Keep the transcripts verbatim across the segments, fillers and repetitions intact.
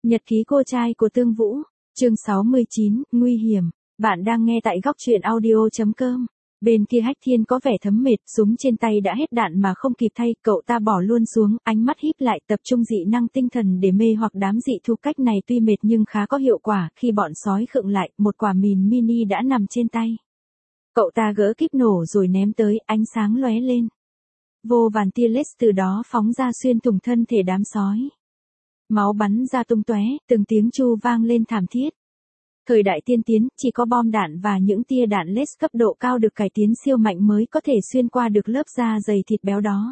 Nhật ký cô trai của Tương Vũ, chương sáu mươi chín, nguy hiểm. Bạn đang nghe tại góc truyện audio chấm com. Bên kia Hách Thiên có vẻ thấm mệt, súng trên tay đã hết đạn mà không kịp thay, cậu ta bỏ luôn xuống, ánh mắt híp lại tập trung dị năng tinh thần để mê hoặc đám dị thú. Cách này tuy mệt nhưng khá có hiệu quả, khi bọn sói khựng lại, một quả mìn mini đã nằm trên tay. Cậu ta gỡ kíp nổ rồi ném tới, ánh sáng lóe lên. Vô vàn tia laser từ đó phóng ra xuyên thủng thân thể đám sói. Máu bắn ra tung tóe, từng tiếng chu vang lên thảm thiết. Thời đại tiên tiến, chỉ có bom đạn và những tia đạn laser cấp độ cao được cải tiến siêu mạnh mới có thể xuyên qua được lớp da dày thịt béo đó.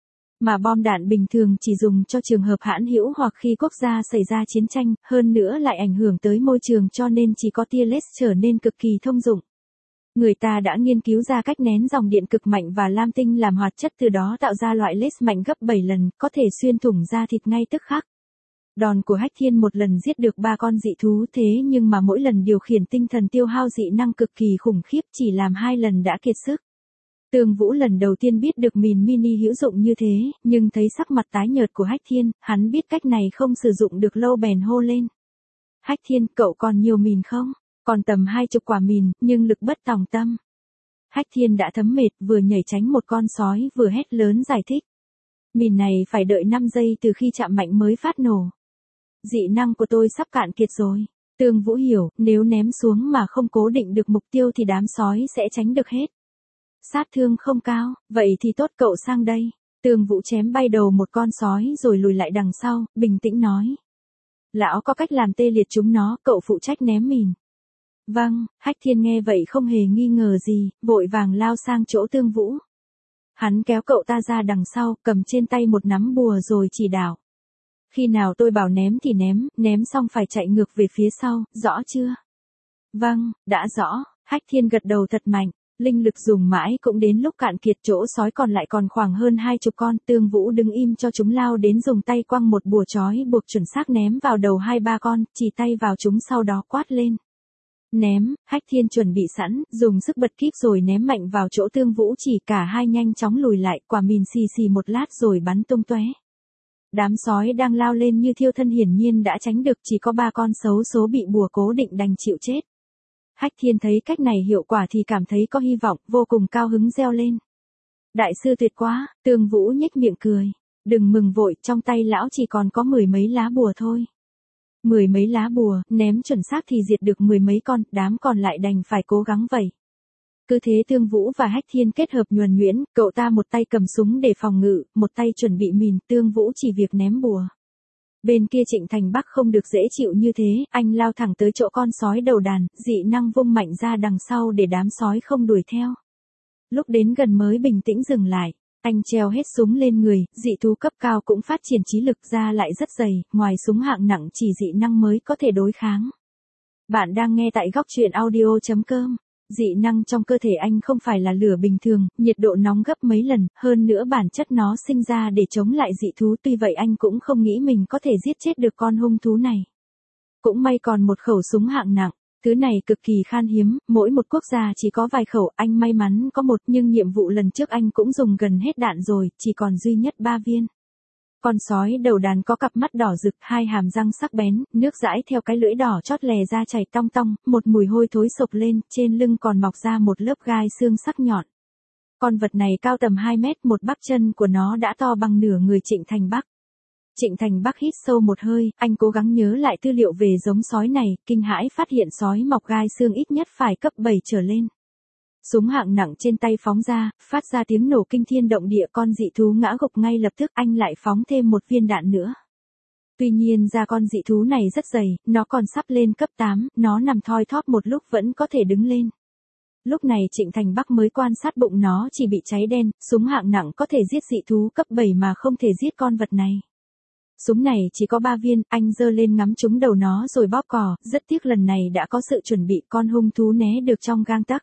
Mà bom đạn bình thường chỉ dùng cho trường hợp hãn hữu hoặc khi quốc gia xảy ra chiến tranh, hơn nữa lại ảnh hưởng tới môi trường cho nên chỉ có tia laser trở nên cực kỳ thông dụng. Người ta đã nghiên cứu ra cách nén dòng điện cực mạnh và lam tinh làm hoạt chất, từ đó tạo ra loại laser mạnh gấp bảy lần, có thể xuyên thủng da thịt ngay tức khắc. Đòn của Hách Thiên một lần giết được ba con dị thú, thế nhưng mà mỗi lần điều khiển tinh thần tiêu hao dị năng cực kỳ khủng khiếp, chỉ làm hai lần đã kiệt sức. Tương Vũ lần đầu tiên biết được mìn mini hữu dụng như thế, nhưng thấy sắc mặt tái nhợt của Hách Thiên, hắn biết cách này không sử dụng được lâu bèn hô lên. Hách Thiên, cậu còn nhiều mìn không? Còn tầm hai chục quả mìn, nhưng lực bất tòng tâm. Hách Thiên đã thấm mệt, vừa nhảy tránh một con sói vừa hét lớn giải thích. Mìn này phải đợi năm giây từ khi chạm mạnh mới phát nổ. Dị năng của tôi sắp cạn kiệt rồi. Tương Vũ hiểu, nếu ném xuống mà không cố định được mục tiêu thì đám sói sẽ tránh được hết. Sát thương không cao, vậy thì tốt, cậu sang đây. Tương Vũ chém bay đầu một con sói rồi lùi lại đằng sau, bình tĩnh nói. Lão có cách làm tê liệt chúng nó, cậu phụ trách ném mìn. Vâng, Hách Thiên nghe vậy không hề nghi ngờ gì, vội vàng lao sang chỗ Tương Vũ. Hắn kéo cậu ta ra đằng sau, cầm trên tay một nắm bùa rồi chỉ đạo. Khi nào tôi bảo ném thì ném, ném xong phải chạy ngược về phía sau, rõ chưa? Vâng, đã rõ, Hách Thiên gật đầu thật mạnh, linh lực dùng mãi cũng đến lúc cạn kiệt, chỗ sói còn lại còn khoảng hơn hai chục con. Tương Vũ đứng im cho chúng lao đến, dùng tay quăng một bùa trói buộc chuẩn xác ném vào đầu hai ba con, chỉ tay vào chúng sau đó quát lên. Ném, Hách Thiên chuẩn bị sẵn, dùng sức bật kíp rồi ném mạnh vào chỗ Tương Vũ, chỉ cả hai nhanh chóng lùi lại, quả mìn xì xì một lát rồi bắn tung tóe. Đám sói đang lao lên như thiêu thân hiển nhiên đã tránh được, chỉ có ba con xấu số bị bùa cố định đành chịu chết. Hách Thiên thấy cách này hiệu quả thì cảm thấy có hy vọng, vô cùng cao hứng reo lên. Đại sư tuyệt quá, Tương Vũ nhếch miệng cười. Đừng mừng vội, trong tay lão chỉ còn có mười mấy lá bùa thôi. Mười mấy lá bùa, ném chuẩn xác thì diệt được mười mấy con, đám còn lại đành phải cố gắng vậy. Cứ thế Tương Vũ và Hách Thiên kết hợp nhuần nhuyễn, cậu ta một tay cầm súng để phòng ngự, một tay chuẩn bị mìn, Tương Vũ chỉ việc ném bùa. Bên kia Trịnh Thành Bắc không được dễ chịu như thế, anh lao thẳng tới chỗ con sói đầu đàn, dị năng vung mạnh ra đằng sau để đám sói không đuổi theo. Lúc đến gần mới bình tĩnh dừng lại, anh treo hết súng lên người, dị thú cấp cao cũng phát triển trí lực ra lại rất dày, ngoài súng hạng nặng chỉ dị năng mới có thể đối kháng. Bạn đang nghe tại góc truyện audio chấm com. Dị năng trong cơ thể anh không phải là lửa bình thường, nhiệt độ nóng gấp mấy lần, hơn nữa bản chất nó sinh ra để chống lại dị thú, tuy vậy anh cũng không nghĩ mình có thể giết chết được con hung thú này. Cũng may còn một khẩu súng hạng nặng, thứ này cực kỳ khan hiếm, mỗi một quốc gia chỉ có vài khẩu, anh may mắn có một, nhưng nhiệm vụ lần trước anh cũng dùng gần hết đạn rồi, chỉ còn duy nhất ba viên. Con sói đầu đàn có cặp mắt đỏ rực, hai hàm răng sắc bén, nước dãi theo cái lưỡi đỏ chót lè ra chảy tong tong, một mùi hôi thối sộc lên, trên lưng còn mọc ra một lớp gai xương sắc nhọn. Con vật này cao tầm hai mét, một bắp chân của nó đã to bằng nửa người Trịnh Thành Bắc. Trịnh Thành Bắc hít sâu một hơi, anh cố gắng nhớ lại tư liệu về giống sói này, kinh hãi phát hiện sói mọc gai xương ít nhất phải cấp bảy trở lên. Súng hạng nặng trên tay phóng ra, phát ra tiếng nổ kinh thiên động địa, con dị thú ngã gục ngay lập tức, anh lại phóng thêm một viên đạn nữa. Tuy nhiên da con dị thú này rất dày, nó còn sắp lên cấp tám, nó nằm thoi thóp một lúc vẫn có thể đứng lên. Lúc này Trịnh Thành Bắc mới quan sát bụng nó chỉ bị cháy đen, súng hạng nặng có thể giết dị thú cấp bảy mà không thể giết con vật này. Súng này chỉ có ba viên, anh giơ lên ngắm trúng đầu nó rồi bóp cò, rất tiếc lần này đã có sự chuẩn bị, con hung thú né được trong gang tấc.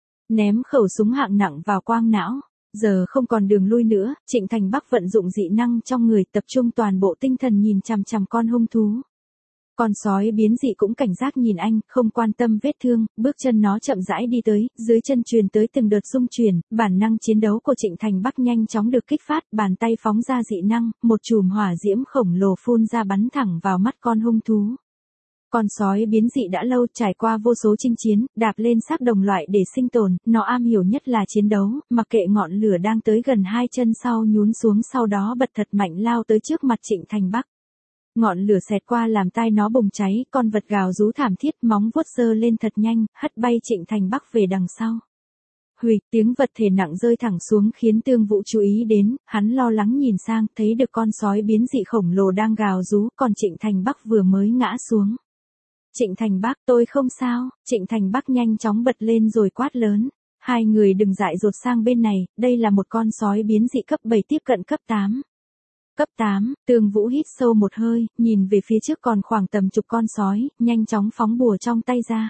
Ném khẩu súng hạng nặng vào quang não, giờ không còn đường lui nữa, Trịnh Thành Bắc vận dụng dị năng trong người, tập trung toàn bộ tinh thần nhìn chằm chằm con hung thú. Con sói biến dị cũng cảnh giác nhìn anh, không quan tâm vết thương, bước chân nó chậm rãi đi tới, dưới chân truyền tới từng đợt rung chuyển, bản năng chiến đấu của Trịnh Thành Bắc nhanh chóng được kích phát, bàn tay phóng ra dị năng, một chùm hỏa diễm khổng lồ phun ra bắn thẳng vào mắt con hung thú. Con sói biến dị đã lâu trải qua vô số chinh chiến, đạp lên xác đồng loại để sinh tồn, nó am hiểu nhất là chiến đấu, mặc kệ ngọn lửa đang tới gần hai chân sau nhún xuống sau đó bật thật mạnh lao tới trước mặt Trịnh Thành Bắc. Ngọn lửa xẹt qua làm tai nó bùng cháy, con vật gào rú thảm thiết, móng vuốt giơ lên thật nhanh, hất bay Trịnh Thành Bắc về đằng sau. Hùi, tiếng vật thể nặng rơi thẳng xuống khiến Tương Vũ chú ý đến, hắn lo lắng nhìn sang, thấy được con sói biến dị khổng lồ đang gào rú, còn Trịnh Thành Bắc vừa mới ngã xuống. Trịnh Thành Bắc, tôi không sao, Trịnh Thành Bắc nhanh chóng bật lên rồi quát lớn. Hai người đừng dại dột sang bên này, đây là một con sói biến dị cấp bảy tiếp cận cấp tám. Cấp tám, Tương Vũ hít sâu một hơi, nhìn về phía trước còn khoảng tầm chục con sói, nhanh chóng phóng bùa trong tay ra.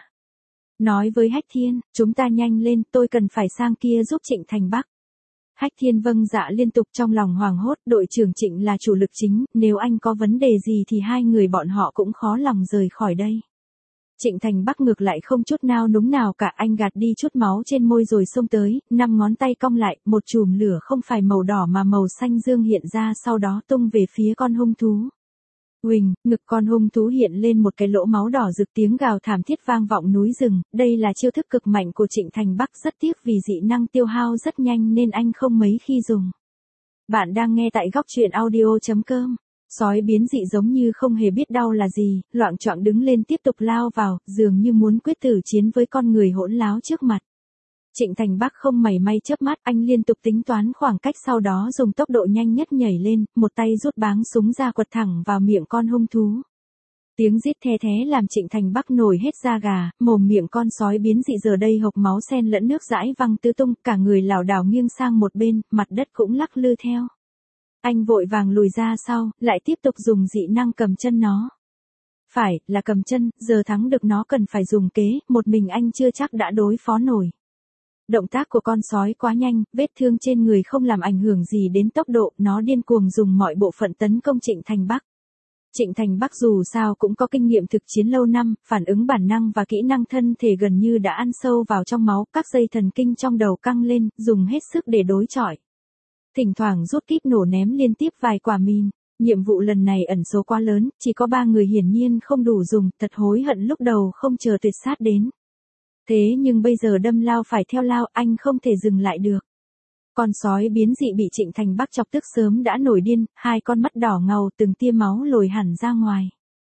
Nói với Hách Thiên, chúng ta nhanh lên, tôi cần phải sang kia giúp Trịnh Thành Bắc. Hách Thiên vâng dạ liên tục trong lòng hoảng hốt, đội trưởng Trịnh là chủ lực chính, nếu anh có vấn đề gì thì hai người bọn họ cũng khó lòng rời khỏi đây. Trịnh Thành Bắc ngược lại không chút nao núng nào cả, anh gạt đi chút máu trên môi rồi xông tới, năm ngón tay cong lại, một chùm lửa không phải màu đỏ mà màu xanh dương hiện ra sau đó tung về phía con hung thú. Huỳnh, ngực con hung thú hiện lên một cái lỗ máu đỏ rực, tiếng gào thảm thiết vang vọng núi rừng, đây là chiêu thức cực mạnh của Trịnh Thành Bắc, rất tiếc vì dị năng tiêu hao rất nhanh nên anh không mấy khi dùng. Bạn đang nghe tại góc truyện audio chấm com. Sói biến dị giống như không hề biết đau là gì, loạng choạng đứng lên tiếp tục lao vào, dường như muốn quyết tử chiến với con người hỗn láo trước mặt. Trịnh Thành Bắc không mảy may chớp mắt, anh liên tục tính toán khoảng cách sau đó dùng tốc độ nhanh nhất nhảy lên, một tay rút báng súng ra quật thẳng vào miệng con hung thú. Tiếng rít the thé làm Trịnh Thành Bắc nổi hết da gà, mồm miệng con sói biến dị giờ đây hộc máu xen lẫn nước dãi văng tứ tung, cả người lảo đảo nghiêng sang một bên, mặt đất cũng lắc lư theo. Anh vội vàng lùi ra sau, lại tiếp tục dùng dị năng cầm chân nó. Phải, là cầm chân, giờ thắng được nó cần phải dùng kế, một mình anh chưa chắc đã đối phó nổi. Động tác của con sói quá nhanh, vết thương trên người không làm ảnh hưởng gì đến tốc độ, nó điên cuồng dùng mọi bộ phận tấn công Trịnh Thành Bắc. Trịnh Thành Bắc dù sao cũng có kinh nghiệm thực chiến lâu năm, phản ứng bản năng và kỹ năng thân thể gần như đã ăn sâu vào trong máu, các dây thần kinh trong đầu căng lên, dùng hết sức để đối chọi. Thỉnh thoảng rút kíp nổ ném liên tiếp vài quả mìn. Nhiệm vụ lần này ẩn số quá lớn, chỉ có ba người hiển nhiên không đủ dùng, thật hối hận lúc đầu không chờ tuyệt sát đến. Thế nhưng bây giờ đâm lao phải theo lao, anh không thể dừng lại được. Con sói biến dị bị Trịnh Thành Bắc chọc tức sớm đã nổi điên, hai con mắt đỏ ngầu từng tia máu lồi hẳn ra ngoài.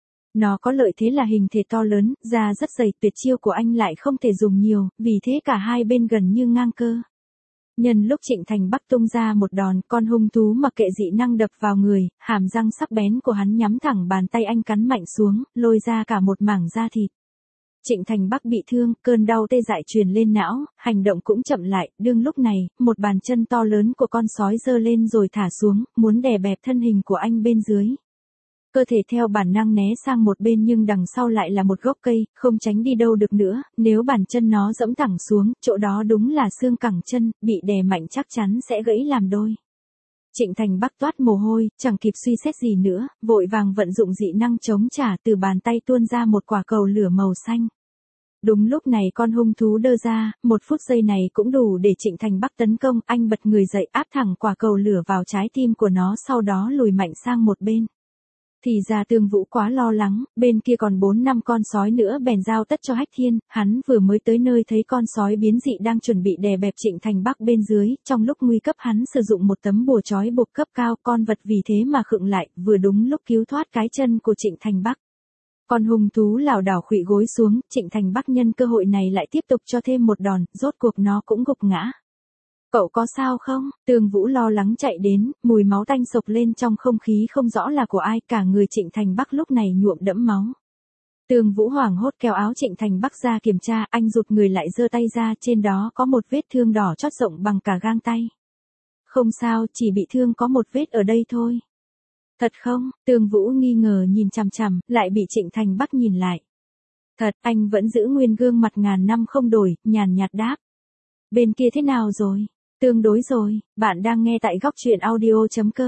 Nó có lợi thế là hình thể to lớn, da rất dày, tuyệt chiêu của anh lại không thể dùng nhiều, vì thế cả hai bên gần như ngang cơ. Nhân lúc Trịnh Thành Bắc tung ra một đòn, con hung thú mặc kệ dị năng đập vào người, hàm răng sắc bén của hắn nhắm thẳng bàn tay anh cắn mạnh xuống, lôi ra cả một mảng da thịt. Trịnh Thành Bắc bị thương, cơn đau tê dại truyền lên não, hành động cũng chậm lại, đương lúc này, một bàn chân to lớn của con sói giơ lên rồi thả xuống, muốn đè bẹp thân hình của anh bên dưới. Cơ thể theo bản năng né sang một bên nhưng đằng sau lại là một gốc cây, không tránh đi đâu được nữa, nếu bàn chân nó dẫm thẳng xuống, chỗ đó đúng là xương cẳng chân, bị đè mạnh chắc chắn sẽ gãy làm đôi. Trịnh Thành Bắc toát mồ hôi, chẳng kịp suy xét gì nữa, vội vàng vận dụng dị năng chống trả, từ bàn tay tuôn ra một quả cầu lửa màu xanh. Đúng lúc này con hung thú đơ ra, một phút giây này cũng đủ để Trịnh Thành Bắc tấn công, anh bật người dậy áp thẳng quả cầu lửa vào trái tim của nó sau đó lùi mạnh sang một bên. Thì ra Tương Vũ quá lo lắng, bên kia còn bốn năm con sói nữa bèn giao tất cho Hách Thiên, hắn vừa mới tới nơi thấy con sói biến dị đang chuẩn bị đè bẹp Trịnh Thành Bắc bên dưới, trong lúc nguy cấp hắn sử dụng một tấm bùa trói buộc cấp cao, con vật vì thế mà khựng lại, vừa đúng lúc cứu thoát cái chân của Trịnh Thành Bắc. Con hung thú lảo đảo khuỵu gối xuống, Trịnh Thành Bắc nhân cơ hội này lại tiếp tục cho thêm một đòn, rốt cuộc nó cũng gục ngã. Cậu có sao không? Tương Vũ lo lắng chạy đến, mùi máu tanh sộc lên trong không khí không rõ là của ai, cả người Trịnh Thành Bắc lúc này nhuộm đẫm máu. Tương Vũ hoảng hốt kéo áo Trịnh Thành Bắc ra kiểm tra, anh rụt người lại giơ tay ra, trên đó có một vết thương đỏ chót rộng bằng cả gang tay. Không sao, chỉ bị thương có một vết ở đây thôi. Thật không? Tương Vũ nghi ngờ nhìn chằm chằm, lại bị Trịnh Thành Bắc nhìn lại. Thật, anh vẫn giữ nguyên gương mặt ngàn năm không đổi, nhàn nhạt đáp. Bên kia thế nào rồi? Tương đối rồi, bạn đang nghe tại góc truyện audio chấm com.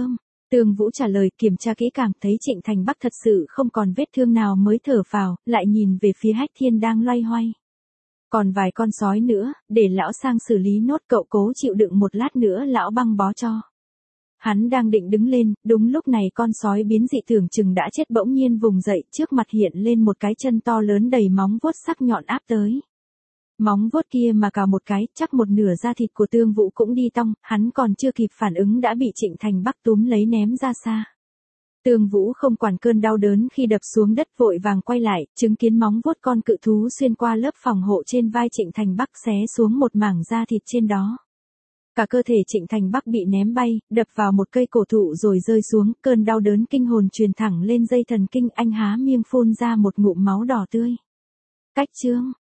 Tương Vũ trả lời kiểm tra kỹ càng, thấy Trịnh Thành Bắc thật sự không còn vết thương nào mới thở phào, lại nhìn về phía Hách Thiên đang loay hoay. Còn vài con sói nữa, để lão sang xử lý nốt, cậu cố chịu đựng một lát nữa lão băng bó cho. Hắn đang định đứng lên, đúng lúc này con sói biến dị tưởng chừng đã chết bỗng nhiên vùng dậy, trước mặt hiện lên một cái chân to lớn đầy móng vuốt sắc nhọn áp tới. Móng vuốt kia mà cào một cái, chắc một nửa da thịt của Tương Vũ cũng đi tong, hắn còn chưa kịp phản ứng đã bị Trịnh Thành Bắc túm lấy ném ra xa. Tương Vũ không quản cơn đau đớn khi đập xuống đất, vội vàng quay lại, chứng kiến móng vuốt con cự thú xuyên qua lớp phòng hộ trên vai Trịnh Thành Bắc xé xuống một mảng da thịt trên đó. Cả cơ thể Trịnh Thành Bắc bị ném bay, đập vào một cây cổ thụ rồi rơi xuống, cơn đau đớn kinh hồn truyền thẳng lên dây thần kinh, anh há miệng phun ra một ngụm máu đỏ tươi. Cách chương